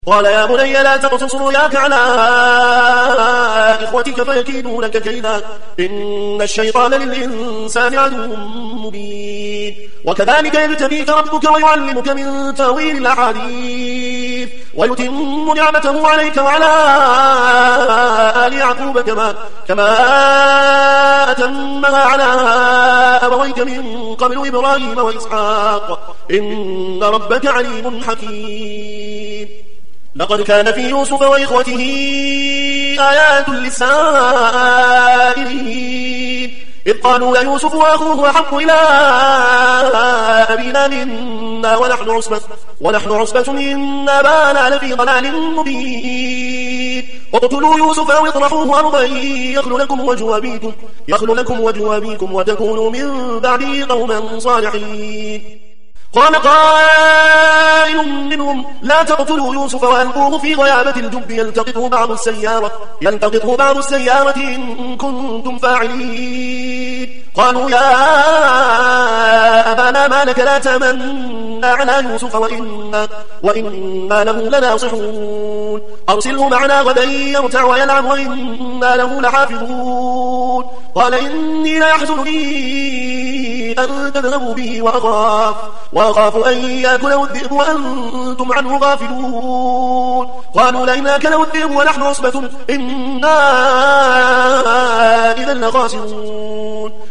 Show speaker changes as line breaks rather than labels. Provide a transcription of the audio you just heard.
قال يا بني لا تقصص رؤياك على إخوتك فيكيدوا لك كيدا إن الشيطان للإنسان عدو مبين وكذلك يجتبيك ربك ويعلمك من تأويل الأحاديث ويتم نعمته عليك وعلى آل يعقوب كما أتمها على أبويك من قبل إبراهيم وإسحاق إن ربك عليم حكيم لقد كان في يوسف وإخوته آيات للسائلين إذ قالوا يا يوسف وأخوه أحب إلى أبينا منا ونحن عصبة إن أبانا لفي ضلال مبين اقتلوا يوسف أو اطرحوه أرضا يخل لكم وجه أبيكم وتكونوا من بعده قوما صالحين قال قائل منهم لا تقتلوا يوسف وألقوه في غيابة الجب يلتقطه بعض السيارة إن كنتم فاعلين قالوا يا أبانا ما لك لا تمنى على يوسف وإنا له لناصحون أرسله معنا غدا يرتع ويلعب وإنا له لحافظون قال إني لا يحزنني أن تذهبوا به وأخاف أن يأكله الذئب وأنتم عنه غافلون قالوا لئن أكله الذئب ونحن عصبة إنا إذا لخاسرون